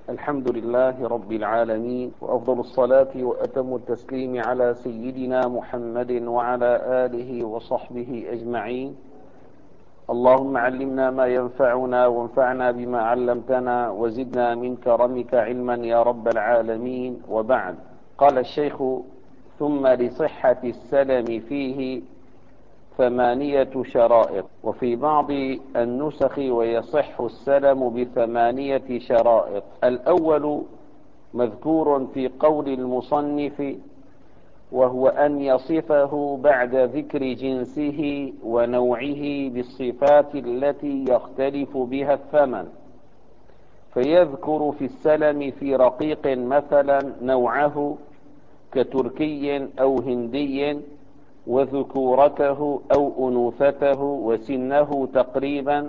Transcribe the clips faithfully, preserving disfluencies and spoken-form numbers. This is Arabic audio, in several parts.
الحمد لله رب العالمين، وأفضل الصلاة وأتم التسليم على سيدنا محمد وعلى آله وصحبه أجمعين. اللهم علمنا ما ينفعنا وانفعنا بما علمتنا وزدنا من كرمك علما يا رب العالمين. وبعد، قال الشيخ: ثم لصحة السلم فيه ثمانية شرائط. وفي بعض النسخ: ويصح السلم بثمانية شرائط. الأول مذكور في قول المصنف، وهو أن يصفه بعد ذكر جنسه ونوعه بالصفات التي يختلف بها الثمن، فيذكر في السلم في رقيق مثلا نوعه كتركي أو هندي، وذكورته أو أنوثته، وسنه تقريبا،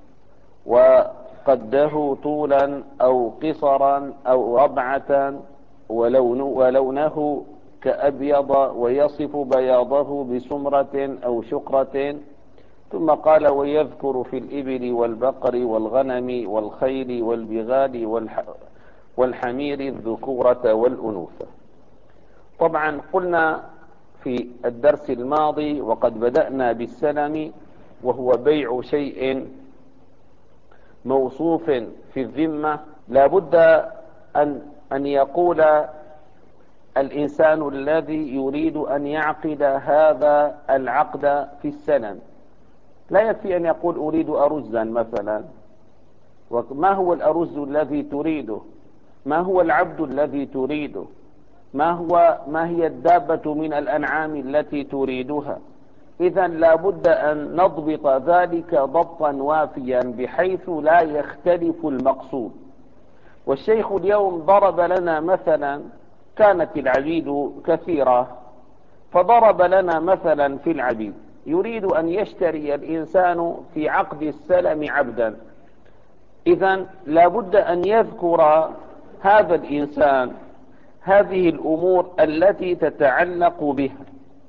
وقده طولا أو قصرا أو ربعة، ولون ولونه كأبيض، ويصف بياضه بسمرة أو شقرة. ثم قال: ويذكر في الإبل والبقر والغنم والخيل والبغال والحمير الذكورة والأنوثة. طبعا قلنا في الدرس الماضي، وقد بدأنا بالسلم، وهو بيع شيء موصوف في الذمة، لا بد أن, أن يقول الإنسان الذي يريد أن يعقد هذا العقد في السلم، لا يكفي أن يقول أريد أرزا مثلا. وما هو الأرز الذي تريده؟ ما هو العبد الذي تريده؟ ما هو ما هي الدابة من الأنعام التي تريدها؟ إذا لا بد أن نضبط ذلك ضبطا وافيا بحيث لا يختلف المقصود. والشيخ اليوم ضرب لنا مثلا، كانت العبيد كثيرة، فضرب لنا مثلا في العبيد. يريد أن يشتري الإنسان في عقد السلم عبدا، إذا لا بد أن يذكر هذا الإنسان هذه الأمور التي تتعلق بها.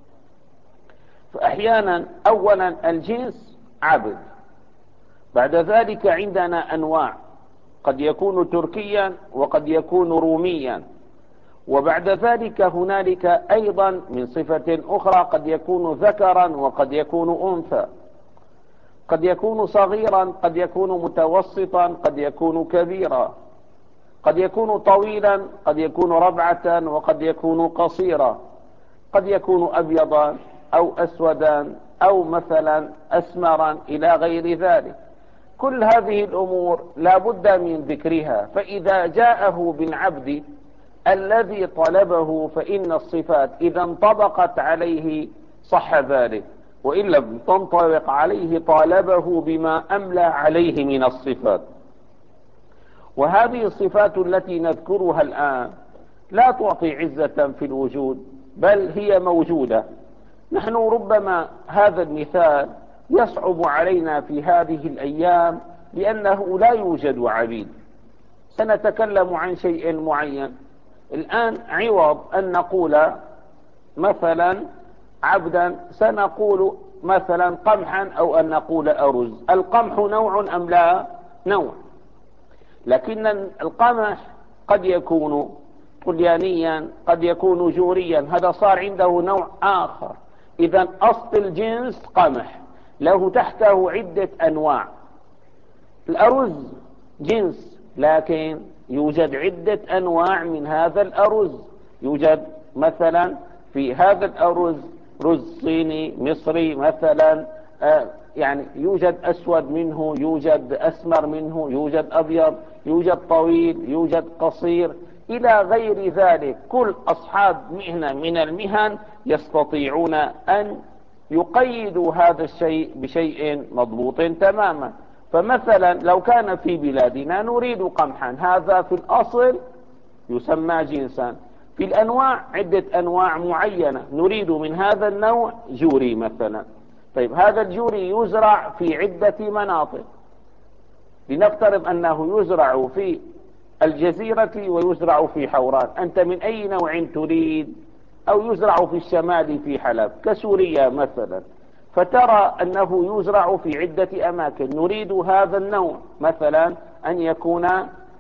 فأحيانا أولا الجنس عبد، بعد ذلك عندنا أنواع، قد يكون تركيا وقد يكون روميا، وبعد ذلك هنالك أيضا من صفة أخرى قد يكون ذكرا وقد يكون أنثى، قد يكون صغيرا قد يكون متوسطا قد يكون كبيرا، قد يكون طويلا قد يكون ربعة وقد يكون قصيرا، قد يكون أبيضا أو أسودا أو مثلا أسمرا إلى غير ذلك. كل هذه الأمور لا بد من ذكرها، فإذا جاءه بالعبد الذي طلبه فإن الصفات إذا انطبقت عليه صح ذلك، وإن لم تنطبق عليه طالبه بما أملى عليه من الصفات. وهذه الصفات التي نذكرها الآن لا تعطي عزة في الوجود، بل هي موجودة. نحن ربما هذا المثال يصعب علينا في هذه الأيام لأنه لا يوجد عبيد. سنتكلم عن شيء معين الآن، عوض أن نقول مثلا عبدا سنقول مثلا قمحا أو أن نقول أرز. القمح نوع أم لا نوع؟ لكن القمح قد يكون طليانيا قد يكون جوريا، هذا صار عنده نوع آخر. إذا أصل الجنس قمح، له تحته عدة أنواع. الأرز جنس، لكن يوجد عدة أنواع من هذا الأرز. يوجد مثلا في هذا الأرز رز صيني مصري مثلا، آه يعني يوجد أسود منه، يوجد أسمر منه، يوجد أبيض، يوجد طويل، يوجد قصير، إلى غير ذلك. كل أصحاب مهنة من المهن يستطيعون أن يقيدوا هذا الشيء بشيء مضبوط تماما. فمثلا لو كان في بلادنا نريد قمحا، هذا في الأصل يسمى جنسا. في الأنواع عدة أنواع معينة، نريد من هذا النوع جوري مثلا. طيب هذا الجوري يزرع في عدة مناطق، لنفترض أنه يزرع في الجزيرة ويزرع في حوران. أنت من أي نوع تريد؟ أو يزرع في الشمال في حلب كسوريا مثلا، فترى أنه يزرع في عدة أماكن. نريد هذا النوع مثلا أن يكون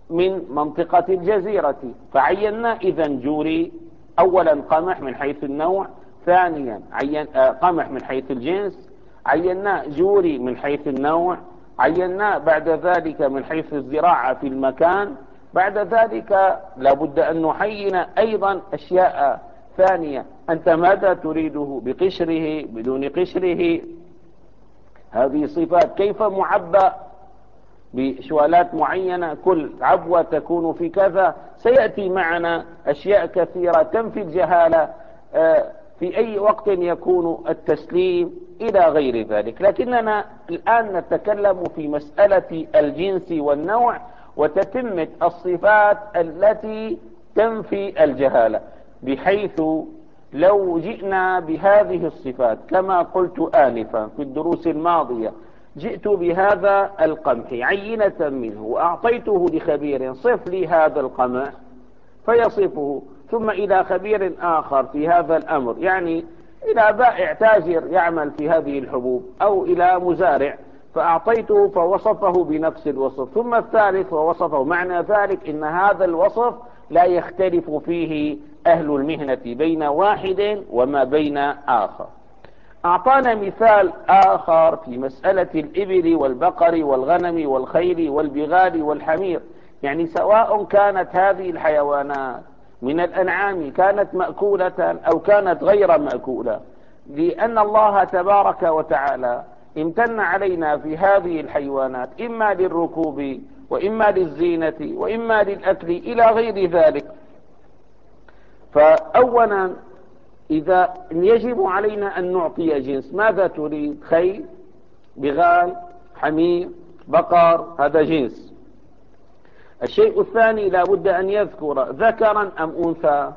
من منطقة الجزيرة، فعينا إذن جوري أولا قمح من حيث النوع، ثانيا عين قمح من حيث الجنس، عينا جوري من حيث النوع، عينا بعد ذلك من حيث الزراعة في المكان، بعد ذلك لابد أن نحين أيضا أشياء ثانية. أنت ماذا تريده، بقشره بدون قشره، هذه صفات، كيف معبأ بشوالات معينة، كل عبوة تكون في كذا. سيأتي معنا أشياء كثيرة تنفي الجهالة، في أي وقت يكون التسليم إلى غير ذلك. لكننا الآن نتكلم في مسألة الجنس والنوع وتتمة الصفات التي تنفي الجهالة، بحيث لو جئنا بهذه الصفات كما قلت آنفا في الدروس الماضية، جئت بهذا القمح عينة منه وأعطيته لخبير صف لي هذا القمح فيصفه، ثم إلى خبير آخر في هذا الأمر، يعني إلى بائع تاجر يعمل في هذه الحبوب، أو إلى مزارع فأعطيته فوصفه بنفس الوصف، ثم الثالث ووصفه. معنى ذلك إن هذا الوصف لا يختلف فيه أهل المهنة بين واحد وما بين آخر. أعطانا مثال آخر في مسألة الإبل والبقر والغنم والخيل والبغال والحمير، يعني سواء كانت هذه الحيوانات من الأنعام كانت مأكولة أو كانت غير مأكولة، لأن الله تبارك وتعالى امتن علينا في هذه الحيوانات إما للركوب وإما للزينة وإما للأكل إلى غير ذلك. فأولا إذا يجب علينا أن نعطي جنس، ماذا تريد؟ خيل، بغال، حمير، بقر، هذا جنس. الشيء الثاني لا بد أن يذكر ذكرا أم أنثى،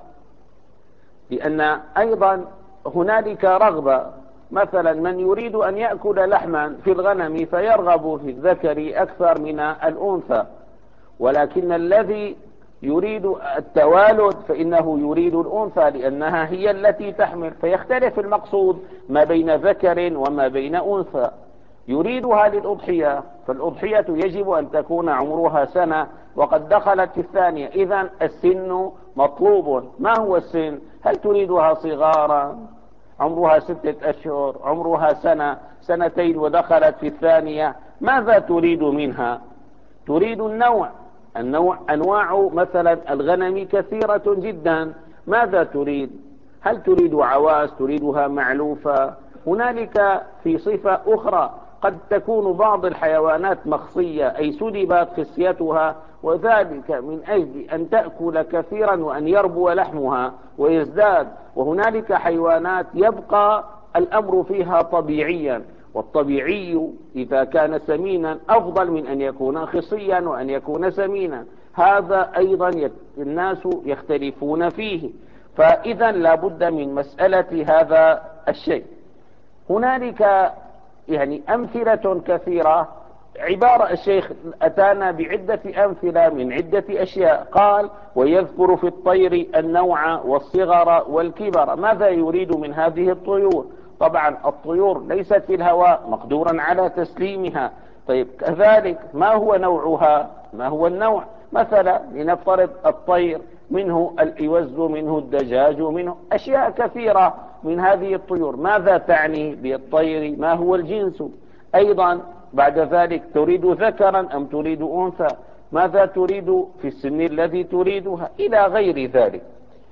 لأن أيضا هنالك رغبة، مثلا من يريد أن يأكل لحما في الغنم فيرغب في الذكر أكثر من الأنثى، ولكن الذي يريد التوالد فإنه يريد الأنثى لأنها هي التي تحمل، فيختلف المقصود ما بين ذكر وما بين أنثى. يريدها للأضحية، فالأضحية يجب أن تكون عمرها سنة وقد دخلت في الثانية، إذن السن مطلوب. ما هو السن؟ هل تريدها صغارا عمرها ستة أشهر، عمرها سنة، سنتين ودخلت في الثانية؟ ماذا تريد منها؟ تريد النوع. النوع أنواع مثلا الغنم كثيرة جدا، ماذا تريد؟ هل تريد عواس، تريدها معلوفة؟ هنالك في صفة أخرى، قد تكون بعض الحيوانات مخصية أي سلبت خصيتها، وذلك من أجل أن تأكل كثيرا وأن يربو لحمها ويزداد، وهنالك حيوانات يبقى الأمر فيها طبيعيا، والطبيعي إذا كان سمينا أفضل من أن يكون خصيا وأن يكون سمينا. هذا أيضا الناس يختلفون فيه، فإذا لابد من مسألة هذا الشيء. هنالك يعني أمثلة كثيرة، عبارة الشيخ أتانا بعدة أمثلة من عدة أشياء، قال ويذكر في الطير النوع والصغر والكبر. ماذا يريد من هذه الطيور؟ طبعا الطيور ليست في الهواء مقدورا على تسليمها، طيب كذلك ما هو نوعها؟ ما هو النوع؟ مثلا لنفترض الطير منه الإوز، منه الدجاج، منه أشياء كثيرة من هذه الطيور. ماذا تعني بالطير؟ ما هو الجنس؟ أيضا بعد ذلك تريد ذكرا أم تريد أنثى؟ ماذا تريد في السن الذي تريدها؟ إلى غير ذلك.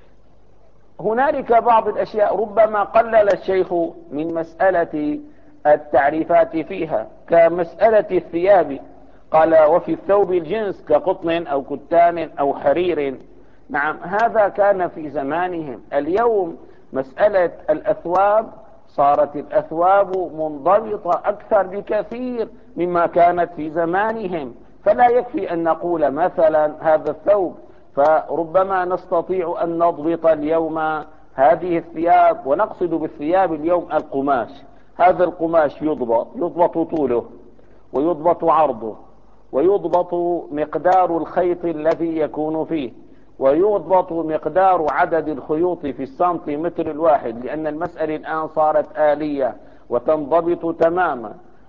هنالك بعض الأشياء ربما قلل الشيخ من مسألة التعريفات فيها، كمسألة الثياب، قال وفي الثوب الجنس كقطن أو كتان أو حرير. نعم، هذا كان في زمانهم. اليوم مسألة الأثواب صارت الأثواب منضبطة أكثر بكثير مما كانت في زمانهم، فلا يكفي أن نقول مثلا هذا الثوب، فربما نستطيع أن نضبط اليوم هذه الثياب، ونقصد بالثياب اليوم القماش. هذا القماش يضبط يضبط طوله ويضبط عرضه ويضبط مقدار الخيط الذي يكون فيه ويضبط مقدار عدد الخيوط في السنتيمتر الواحد، لأن المسألة الآن صارت آلية وتنضبط تماما.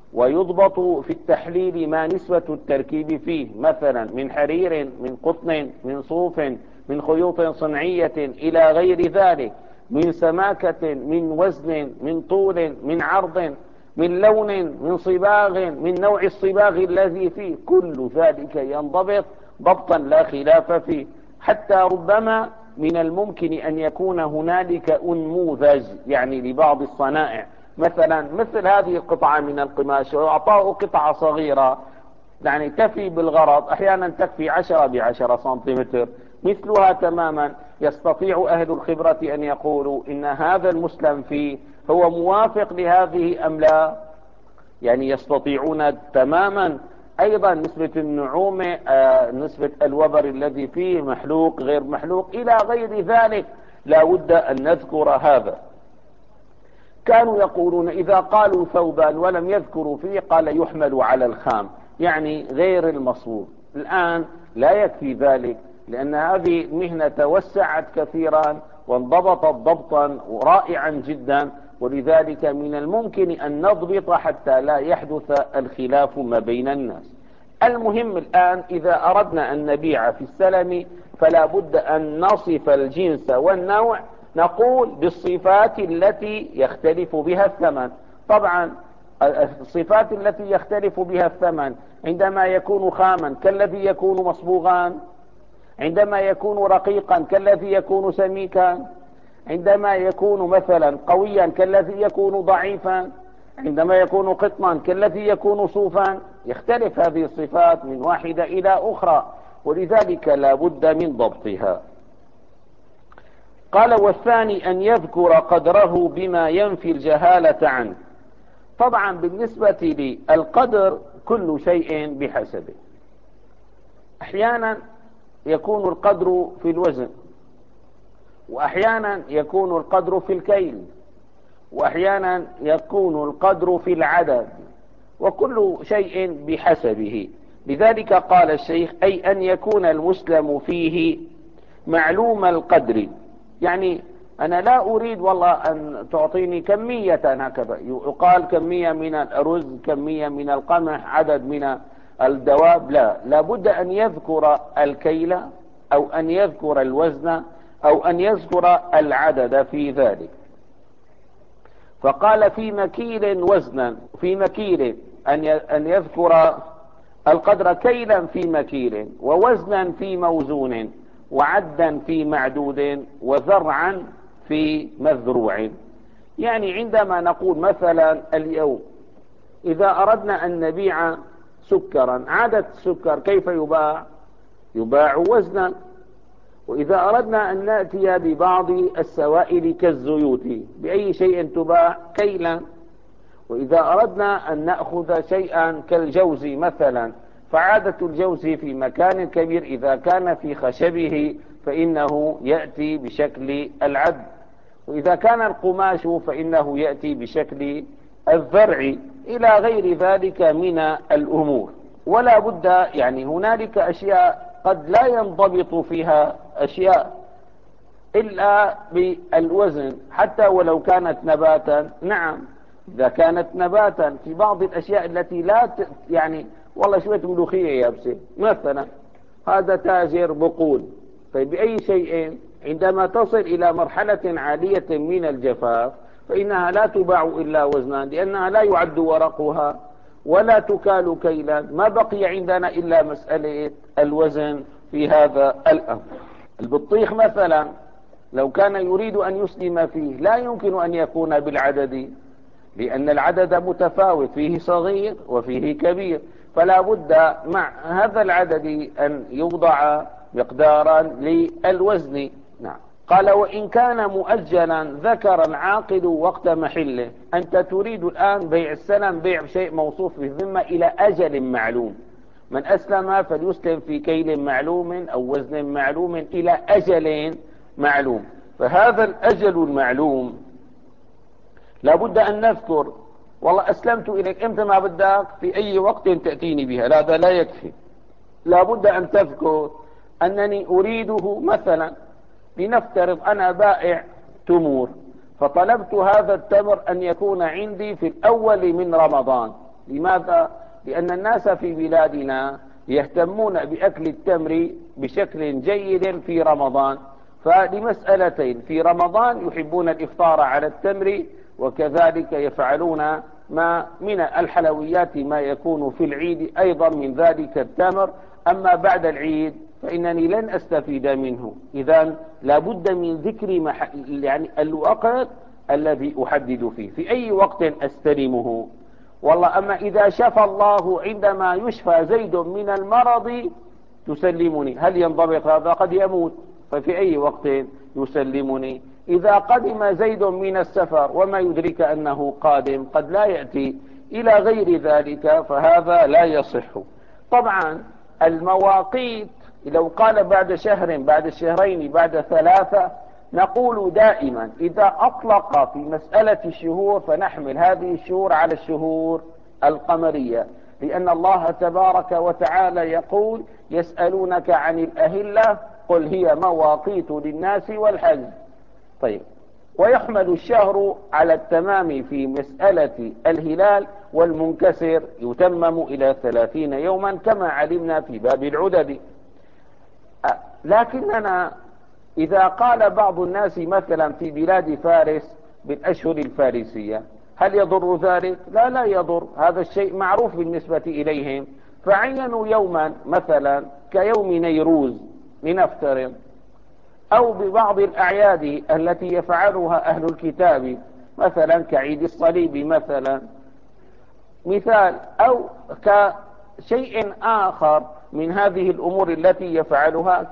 ويضبط في التحليل ما نسبة التركيب فيه، مثلا من حرير، من قطن، من صوف، من خيوط صنعية إلى غير ذلك، من سماكة، من وزن، من طول، من عرض، من لون، من صباغ، من نوع الصباغ الذي فيه، كل ذلك ينضبط ضبطا لا خلاف فيه. حتى ربما من الممكن أن يكون هنالك أنموذج يعني لبعض الصنائع، مثلا مثل هذه القطعة من القماش وأعطاه قطعة صغيرة يعني تفي بالغرض، أحيانا تكفي عشرة بعشرة سنتيمتر مثلها تماما، يستطيع أهل الخبرة أن يقولوا إن هذا المسلم فيه هو موافق لهذه أم لا، يعني يستطيعون تماما. أيضا نسبة النعومة، آه نسبة الوبر الذي فيه، محلوق غير محلوق إلى غير ذلك، لا بد أن نذكر هذا. كانوا يقولون إذا قالوا ثوبان ولم يذكروا فيه قال يحمل على الخام، يعني غير المصبوغ. الآن لا يكفي ذلك، لأن هذه المهنة توسعت كثيرا وانضبطت ضبطا رائعا جدا، ولذلك من الممكن أن نضبط حتى لا يحدث الخلاف ما بين الناس. المهم الآن إذا أردنا أن نبيع في السلم فلا بد أن نصف الجنس والنوع، نقول بالصفات التي يختلف بها الثمن. طبعا الصفات التي يختلف بها الثمن عندما يكون خاما كالذي يكون مصبوغا، عندما يكون رقيقا كالذي يكون سميكا، عندما يكون مثلا قويا كالذي يكون ضعيفا، عندما يكون قطنا كالذي يكون صوفا، يختلف هذه الصفات من واحدة إلى أخرى، ولذلك لا بد من ضبطها. قال والثاني أن يذكر قدره بما ينفي الجهالة عنه. طبعا بالنسبة للقدر كل شيء بحسبه، أحيانا يكون القدر في الوزن، وأحيانا يكون القدر في الكيل، وأحيانا يكون القدر في العدد، وكل شيء بحسبه. لذلك قال الشيخ أي أن يكون المسلم فيه معلوم القدر، يعني أنا لا أريد والله أن تعطيني كمية هكذا، يقال كمية من الأرز، كمية من القمح، عدد من الدواب، لا، لابد أن يذكر الكيل أو أن يذكر الوزن أو أن يذكر العدد في ذلك. فقال في مكيل وزنا، في مكيل أن يذكر القدر كيلا في مكيل، ووزنا في موزون، وعدا في معدود، وزرعا في مزروع. يعني عندما نقول مثلا اليوم إذا أردنا أن نبيع سكرا، عدد السكر كيف يباع؟ يباع وزنا. وإذا أردنا أن نأتي ببعض السوائل كالزيوت بأي شيء تباع؟ كيلا. وإذا أردنا أن نأخذ شيئا كالجوز مثلا، فعادة الجوز في مكان كبير إذا كان في خشبه فإنه يأتي بشكل العد، وإذا كان القماش فإنه يأتي بشكل الذرع، إلى غير ذلك من الأمور. ولا بد يعني هنالك أشياء قد لا ينضبط فيها أشياء إلا بالوزن، حتى ولو كانت نباتا. نعم إذا كانت نباتا في بعض الأشياء التي لا ت... يعني والله شوية ملوخية يابسة مثلا، هذا تاجر بقول، طيب بأي شيء عندما تصل إلى مرحلة عالية من الجفاف فإنها لا تباع إلا وزنا، لأنها لا يعد ورقها ولا تكال كيلا، ما بقي عندنا إلا مسألة الوزن في هذا الأمر. البطيخ مثلا لو كان يريد أن يسلم فيه لا يمكن أن يكون بالعدد، لأن العدد متفاوت، فيه صغير وفيه كبير، فلا بد مع هذا العدد أن يوضع مقدارا للوزن. نعم. قال وإن كان مؤجلا ذكر العاقد وقت محله. أنت تريد الآن بيع السلم، بيع شيء موصوف بالذمة إلى أجل معلوم، من أسلم فليسلم في كيل معلوم أو وزن معلوم إلى أجل معلوم. فهذا الأجل المعلوم لابد أن نذكر والله أسلمت إليك إمتى ما بدك، في أي وقت تأتيني بها، لا هذا لا يكفي، لابد أن تذكر أنني أريده. مثلا لنفترض أنا بائع تمور، فطلبت هذا التمر أن يكون عندي في الأول من رمضان، لماذا؟ لأن الناس في بلادنا يهتمون بأكل التمر بشكل جيد في رمضان، فلمسألتين: في رمضان يحبون الإفطار على التمر، وكذلك يفعلون ما من الحلويات ما يكون في العيد أيضا من ذلك التمر. أما بعد العيد فإنني لن أستفيد منه. إذن لابد من ذكر محل يعني الوقت الذي أحدد فيه، في أي وقت أستلمه. والله أما إذا شفى الله عندما يشفى زيد من المرض تسلمني، هل ينضبط هذا؟ قد يموت، ففي أي وقت يسلمني؟ إذا قدم زيد من السفر وما يدرك أنه قادم، قد لا يأتي، إلى غير ذلك، فهذا لا يصح. طبعا المواقيت لو قال بعد شهر، بعد شهرين، بعد ثلاثة، نقول دائما إذا أطلق في مسألة الشهور فنحمل هذه الشهور على الشهور القمرية، لأن الله تبارك وتعالى يقول: يسألونك عن الأهلة قل هي مواقيت للناس والحج. طيب، ويحمل الشهر على التمام في مسألة الهلال، والمنكسر يتمم إلى ثلاثين يوما كما علمنا في باب العدد. لكننا إذا قال بعض الناس مثلا في بلاد فارس بالأشهر الفارسية، هل يضر ذلك؟ لا لا يضر، هذا الشيء معروف بالنسبة إليهم. فعينوا يوما مثلا كيوم نيروز لنفترض، أو ببعض الأعياد التي يفعلها أهل الكتاب مثلا كعيد الصليب مثلا مثال، أو كشيء آخر من هذه الأمور التي يفعلها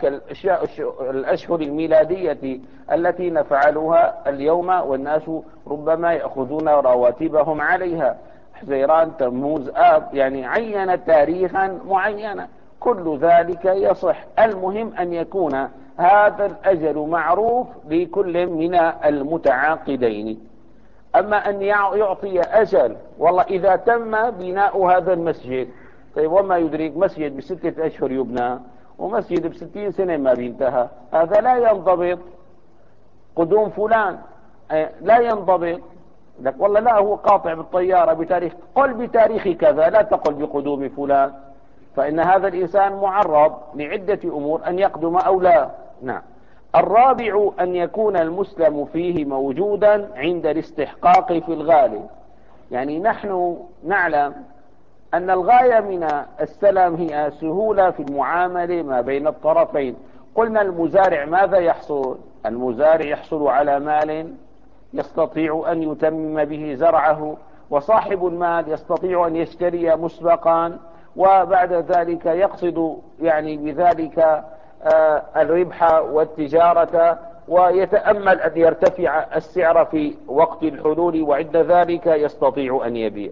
كالأشهر الميلادية التي نفعلها اليوم، والناس ربما يأخذون رواتبهم عليها، حزيران، تموز، آب، يعني عين تاريخا معينا. كل ذلك يصح، المهم أن يكون هذا الأجل معروف لكل من المتعاقدين. أما أن يعطي أجل، والله إذا تم بناء هذا المسجد، طيب وما يدريك مسجد بستة أشهر يبنى ومسجد بستين سنة ما بينتهى، هذا لا ينضبط. قدوم فلان لا ينضبط، لك والله لا هو قاطع بالطيارة بتاريخ، قل بتاريخ كذا، لا تقل بقدوم فلان، فإن هذا الإنسان معرض لعدة أمور أن يقدم أو لا. نعم. الرابع أن يكون المسلم فيه موجودا عند الاستحقاق في الغالب. يعني نحن نعلم أن الغاية من السلام هي سهولة في المعاملة ما بين الطرفين. قلنا المزارع ماذا يحصل؟ المزارع يحصل على مال يستطيع أن يتمم به زرعه، وصاحب المال يستطيع أن يشتري مسبقا، وبعد ذلك يقصد يعني بذلك آه الربح والتجارة، ويتأمل أن يرتفع السعر في وقت الحلول، وعند ذلك يستطيع أن يبيع.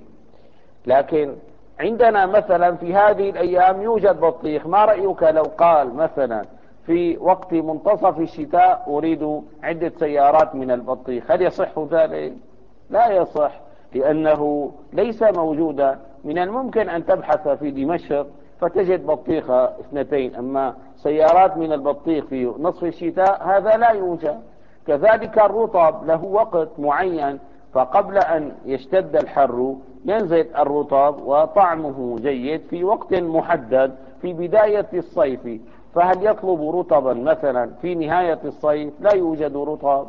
لكن عندنا مثلا في هذه الأيام يوجد بطيخ، ما رأيك لو قال مثلا في وقت منتصف الشتاء أريد عدة سيارات من البطيخ، هل يصح ذلك؟ لا يصح، لأنه ليس موجودا. من الممكن أن تبحث في دمشق فتجد بطيخة اثنتين، أما سيارات من البطيخ في نصف الشتاء هذا لا يوجد. كذلك الرطب له وقت معين، فقبل أن يشتد الحر ينزل الرطب وطعمه جيد في وقت محدد في بداية الصيف، فهل يطلب رطبا مثلا في نهاية الصيف؟ لا يوجد رطب.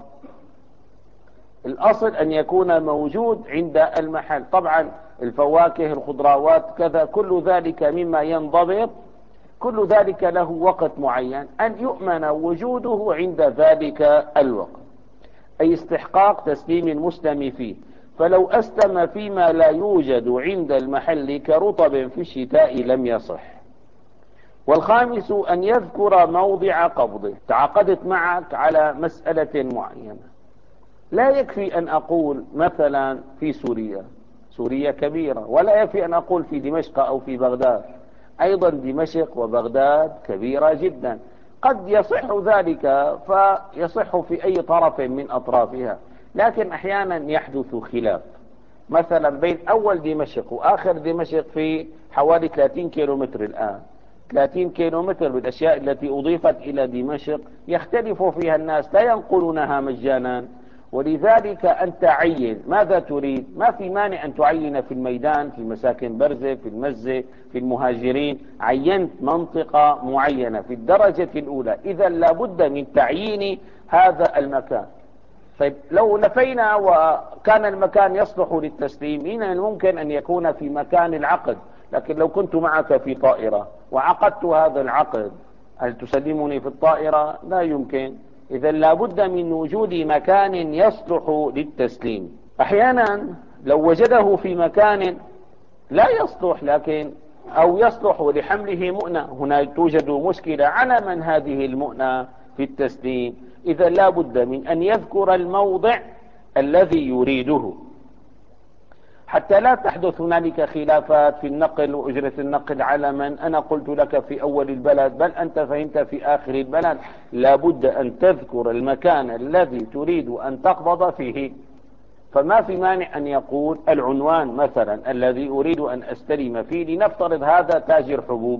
الأصل أن يكون موجود عند المحل. طبعا الفواكه، الخضروات، كذا، كل ذلك مما ينضبط، كل ذلك له وقت معين أن يؤمن وجوده عند ذلك الوقت، أي استحقاق تسليم المسلم فيه. فلو أسلم فيما لا يوجد عند المحل كرطب في الشتاء لم يصح. والخامس أن يذكر موضع قبضه. تعاقدت معك على مسألة معينة، لا يكفي أن أقول مثلا في سوريا، سوريا كبيرة، ولا يكفي أن أقول في دمشق أو في بغداد، أيضا دمشق وبغداد كبيرة جدا، قد يصح ذلك فيصح في أي طرف من أطرافها، لكن أحيانا يحدث خلاف، مثلا بين أول دمشق وآخر دمشق في حوالي ثلاثين كيلومتر الآن، ثلاثين كيلومتر بالأشياء التي أضيفت إلى دمشق يختلف فيها الناس، لا ينقلونها مجانا، ولذلك أنت عين ماذا تريد. ما في مانع أن تعين في الميدان، في مساكن برزة، في المزة، في المهاجرين، عينت منطقة معينة في الدرجة الأولى، إذا لابد من تعيين هذا المكان. طيب لو نفينا وكان المكان يصلح للتسليم، هنا ممكن أن يكون في مكان العقد، لكن لو كنت معك في طائرة وعقدت هذا العقد، هل تسلمني في الطائرة؟ لا يمكن. إذا لابد من وجود مكان يصلح للتسليم. أحيانا لو وجده في مكان لا يصلح، لكن أو يصلح لحمله مؤنة، هنا توجد مشكلة على من هذه المؤنة في التسليم. إذا لابد من أن يذكر الموضع الذي يريده حتى لا تحدث هنالك خلافات في النقل وأجرة النقل على من أنا قلت لك في أول البلد بل أنت فهمت في آخر البلد. لابد أن تذكر المكان الذي تريد أن تقبض فيه. فما في مانع أن يقول العنوان مثلا الذي أريد أن أستلم فيه، لنفترض هذا تاجر حبوب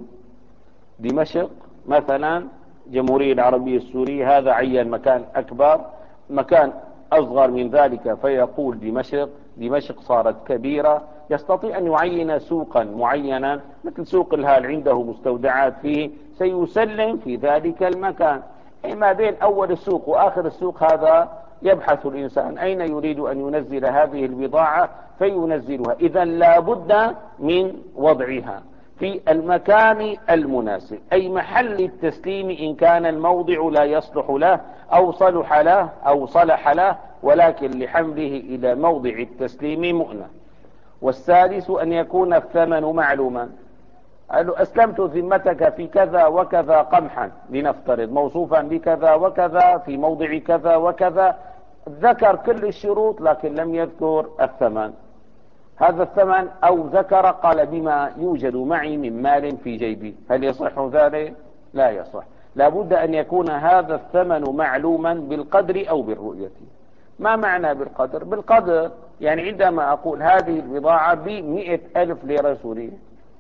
دمشق مثلا، جمهورية العربية السورية، هذا عين مكان أكبر، مكان أصغر من ذلك فيقول دمشق. دمشق صارت كبيرة، يستطيع أن يعين سوقا معينا مثل سوق الهال، عنده مستودعات فيه، سيسلم في ذلك المكان. ما بين أول السوق وآخر السوق هذا يبحث الإنسان أين يريد أن ينزل هذه البضاعة فينزلها. إذا لابد من وضعها في المكان المناسب، أي محل التسليم إن كان الموضع لا يصلح له أو صلح له أو صلح له، ولكن لحمله إلى موضع التسليم مؤنة. والثالث أن يكون الثمن معلوما. قالوا أسلمت ذمتك في كذا وكذا قمحا لنفترض، موصوفا بكذا وكذا في موضع كذا وكذا، ذكر كل الشروط لكن لم يذكر الثمن. هذا الثمن أو ذكر قال بما يوجد معي من مال في جيبي، هل يصح ذلك؟ لا يصح. لابد أن يكون هذا الثمن معلوما بالقدر أو بالرؤية. ما معنى بالقدر؟ بالقدر يعني عندما أقول هذه البضاعة بمئة ألف ليرة سورية،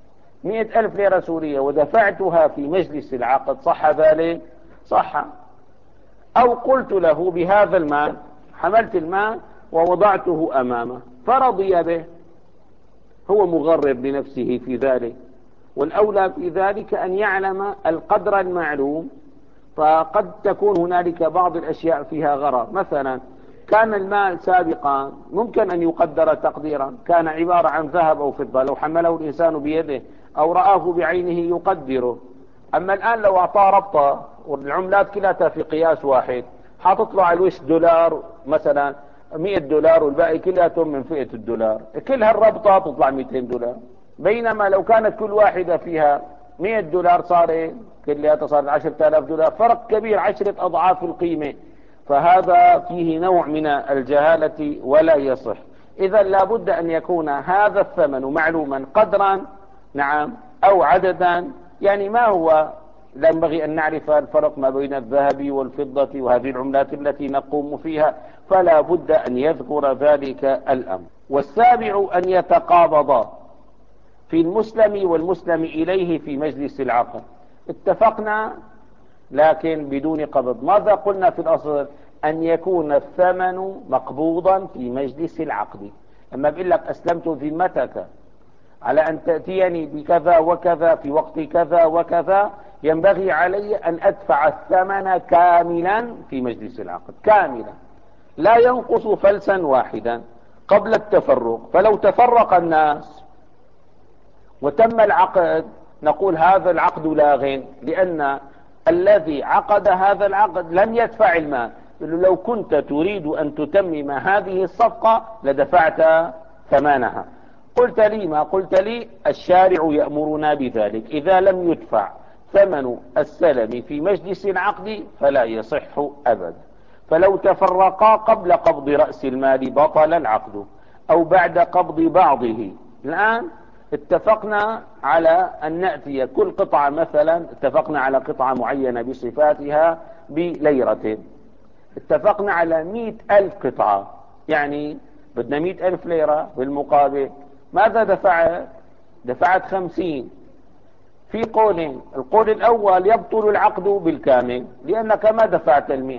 مئة ألف ليرة سورية ودفعتها في مجلس العقد، صح ذلك؟ صح. أو قلت له بهذا المال، حملت المال ووضعته أمامه فرضي به، هو مغرر بنفسه في ذلك. والأولى في ذلك أن يعلم القدر المعلوم، فقد تكون هنالك بعض الأشياء فيها غرر. مثلا كان المال سابقا ممكن أن يقدر تقديرا، كان عبارة عن ذهب أو فضة، لو حمله الإنسان بيده أو رآه بعينه يقدره. أما الآن لو أعطاه ربطة والعملات كلها في قياس واحد، حتطلع على الوش دولار مثلا مئة دولار والباقي كلياتهم من فئة الدولار، كل هالربطة تطلع مئتين دولار. بينما لو كانت كل واحدة فيها مئة دولار صار كلياتها صارت عشرة آلاف دولار، فرق كبير، عشرة أضعاف القيمة. فهذا فيه نوع من الجهالة ولا يصح. إذا لابد أن يكون هذا الثمن معلوما قدرا، نعم، أو عددا. يعني ما هو، لا ينبغي أن نعرف الفرق ما بين الذهب والفضة وهذه العملات التي نقوم فيها، فلا بد أن يذكر ذلك الأمر. والسابع أن يتقابض في المسلم والمسلم إليه في مجلس العقد. اتفقنا لكن بدون قبض. ماذا قلنا في الأصل؟ أن يكون الثمن مقبوضا في مجلس العقد. أما بقول لك أسلمت ذمتك على أن تأتيني بكذا وكذا في وقت كذا وكذا، ينبغي علي أن أدفع الثمن كاملا في مجلس العقد، كاملا لا ينقص فلسا واحدا قبل التفرق. فلو تفرق الناس وتم العقد نقول هذا العقد لاغ، لأن الذي عقد هذا العقد لم يدفع المال. لو كنت تريد أن تتمم هذه الصفقة لدفعت ثمنها. قلت لي ما قلت لي؟ الشارع يأمرنا بذلك. إذا لم يدفع ثمن السلم في مجلس العقد فلا يصح أبدا. فلو تفرقا قبل قبض رأس المال بطل العقد، أو بعد قبض بعضه. الآن اتفقنا على أن نأتي كل قطعة، مثلا اتفقنا على قطعة معينة بصفاتها بليرة، اتفقنا على مئة ألف قطعة، يعني بدنا مئة ألف ليرة. بالمقابل ماذا دفعت؟ دفعت خمسين. في قولين، القول الأول يبطل العقد بالكامل لأنك ما دفعت المئة،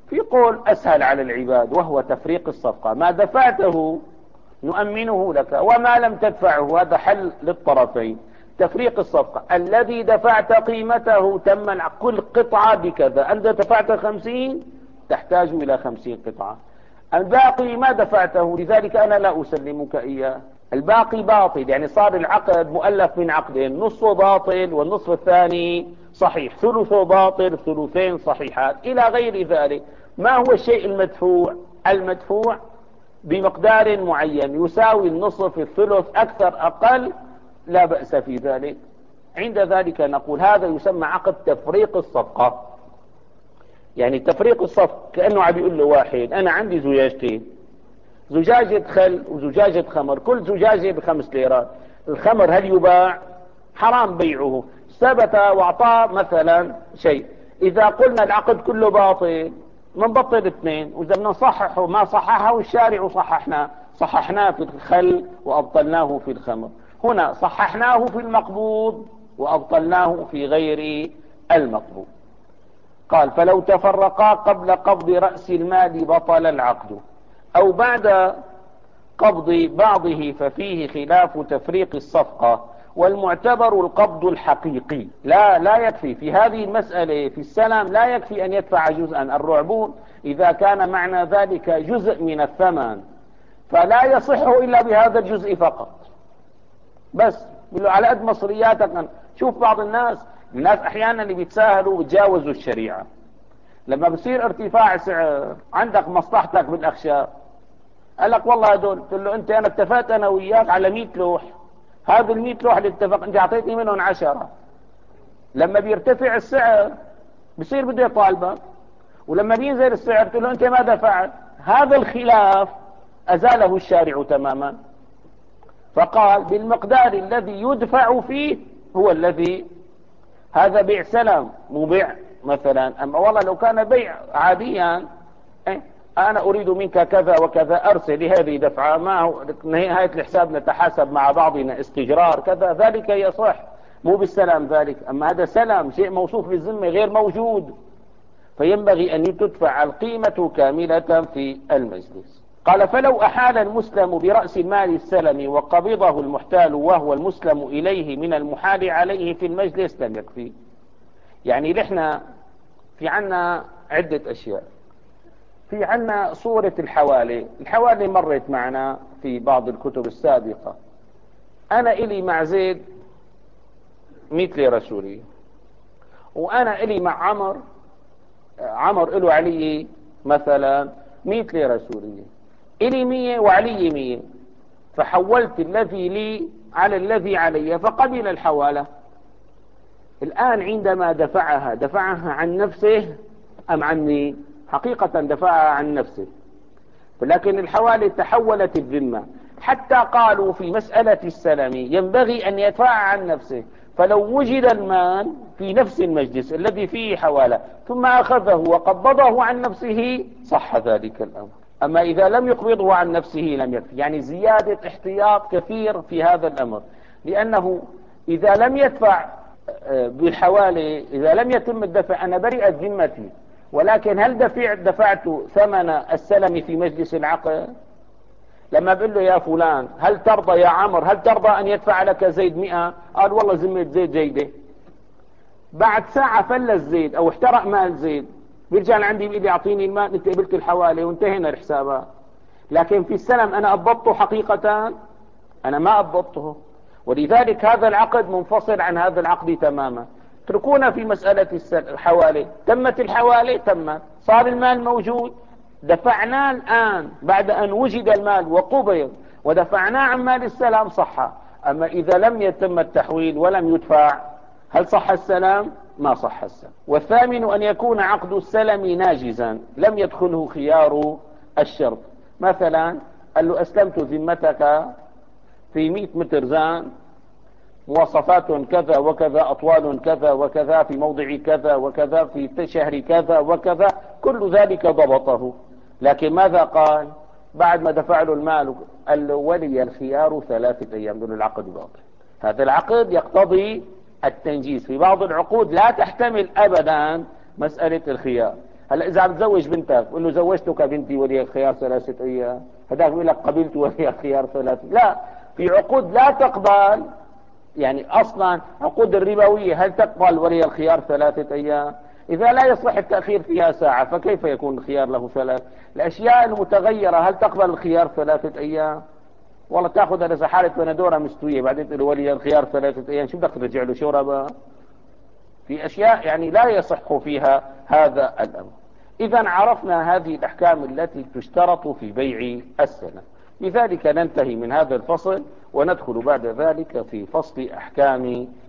في قول أسهل على العباد وهو تفريق الصفقة، ما دفعته نؤمنه لك وما لم تدفعه، هذا حل للطرفين. تفريق الصفقة، الذي دفعت قيمته تم كل قطعة بكذا، أنت دفعت خمسين تحتاج إلى خمسين قطعة، الباقي ما دفعته لذلك أنا لا أسلمك إياه، الباقي باطل. يعني صار العقد مؤلف من عقدين، نصه باطل والنصف الثاني صحيح، ثلثه باطل ثلثين صحيحات إلى غير ذلك. ما هو الشيء المدفوع؟ المدفوع بمقدار معين يساوي النصف الثلث أكثر أقل لا بأس في ذلك. عند ذلك نقول هذا يسمى عقد تفريق الصفقة. يعني تفريق الصفقة كأنه عم بيقول له واحد أنا عندي زجاجتين، زجاجة خل وزجاجة خمر، كل زجاجة بخمس ليرات، الخمر هل يباع؟ حرام بيعه، ثبت واعطاه مثلا شيء، إذا قلنا العقد كله باطل منبطل اثنين، وإذا بدنا نصححه ما صححه الشارع صححناه، صححناه في الخل وأبطلناه في الخمر، هنا صححناه في المقبوض وأبطلناه في غير المقبوض. قال فلو تفرقا قبل قبض رأس المال بطل العقد، أو بعد قبض بعضه ففيه خلاف تفريق الصفقة، والمعتبر القبض الحقيقي. لا لا يكفي في هذه المسألة في السلام، لا يكفي أن يدفع جزءا، الرعبون إذا كان معنى ذلك جزء من الثمن فلا يصح إلا بهذا الجزء فقط، بس له على قد مصرياتك. شوف بعض الناس الناس أحيانا اللي بيتساهلوا بيتجاوزوا الشريعة، لما بصير ارتفاع سعر عندك مصلحتك بالأخشاب، قال لك والله هدول، قلت له انت انا اتفقت انا وياك على مئة لوح، هذا ال مئة لوح اللي اتفق انت اعطيتني منهم عشرة، لما بيرتفع السعر بصير بده يطالبك، ولما بينزل السعر قلت له انت ما دفعت. هذا الخلاف ازاله الشارع تماما، فقال بالمقدار الذي يدفع فيه هو الذي، هذا بيع سلام مو بيع مثلا. اما والله لو كان بيع عاديا، ايه أنا أريد منك كذا وكذا أرسل لهذه دفعة، ما هو نهاية الحساب نتحاسب مع بعضنا استجرار كذا، ذلك يصح مو بالسلام ذلك. أما هذا سلام شيء موصوف بالذمة غير موجود، فينبغي أن تدفع القيمة كاملة في المجلس. قال فلو أحال المسلم برأس المال السلم وقبضه المحتال وهو المسلم إليه من المحال عليه في المجلس لم يكفي. يعني نحن في عنا عدة أشياء، في عنا صورة الحوالي. الحوالي مرت معنا في بعض الكتب السابقة. أنا إلي مع زيد مئة ليرة سورية، وأنا إلي مع عمر، عمر إله علي مثلا مئة ليرة سورية، إلي مية وعلي مية، فحولت الذي لي على الذي علي فقبل الحوالة. الآن عندما دفعها دفعها عن نفسه أم عني؟ حقيقة دفعها عن نفسه، ولكن الحوالي تحولت الذمة، حتى قالوا في مسألة السلم ينبغي أن يدفع عن نفسه، فلو وجد المال في نفس المجلس الذي فيه حوالة ثم أخذه وقبضه عن نفسه صح ذلك الأمر. أما إذا لم يقبضه عن نفسه لم يكفي. يعني زيادة احتياط كثير في هذا الأمر، لأنه إذا لم يدفع بالحوالي، إذا لم يتم الدفع أنا برئت ذمتي، ولكن هل دفعت دفعت ثمن السلم في مجلس العقد؟ لما بقول له يا فلان هل ترضى يا عمر هل ترضى أن يدفع لك زيد مئة؟ قال والله ذمة زيد جيدة. بعد ساعة فلس زيد أو احترق مال زيد، بيرجع لعندي بيقول لي أعطيني المال، أنت قبلت الحوالي وانتهينا الحسابات. لكن في السلم أنا أضبطه حقيقة؟ أنا ما أضبطه، ولذلك هذا العقد منفصل عن هذا العقد تماما. اتركونا في مسألة الحوالي، تمت الحوالي تمت، صار المال موجود، دفعناه الآن بعد أن وجد المال وقبض ودفعناه عن مال السلام صح. أما إذا لم يتم التحويل ولم يدفع هل صح السلام؟ ما صح السلام. والثامن أن يكون عقد السلم ناجزا لم يدخله خيار الشرط. مثلا قال له أسلمت ذمتك في مئة متر زان، مواصفات كذا وكذا، أطوال كذا وكذا، في موضع كذا وكذا، في شهر كذا وكذا، كل ذلك ضبطه. لكن ماذا قال بعد ما دفع له المال؟ قال له ولي الخيار ثلاثة أيام، دون العقد باطل. هذا العقد يقتضي التنجيز. في بعض العقود لا تحتمل أبدا مسألة الخيار، هلا اذا عم تزوج بنتك بقول له زوجتك بنتي ولي الخيار ثلاثة ايام، هذاك بيقول لك قبلت ولي الخيار ثلاثة. لا، في عقود لا تقبل، يعني اصلا عقود الربوية هل تقبل ولي الخيار ثلاثة ايام؟ اذا لا يصح التأخير فيها ساعة فكيف يكون الخيار له ثلاث؟ الاشياء المتغيرة هل تقبل الخيار ثلاثة ايام؟ والله تاخذ اذا حالة بندورة مستوية بعدين تقول ولي الخيار ثلاثة ايام، شو بدك ترجع له شوربة؟ في اشياء يعني لا يصح فيها هذا الامر. اذا عرفنا هذه الاحكام التي تشترط في بيع السنة. لذلك ننتهي من هذا الفصل وندخل بعد ذلك في فصل احكام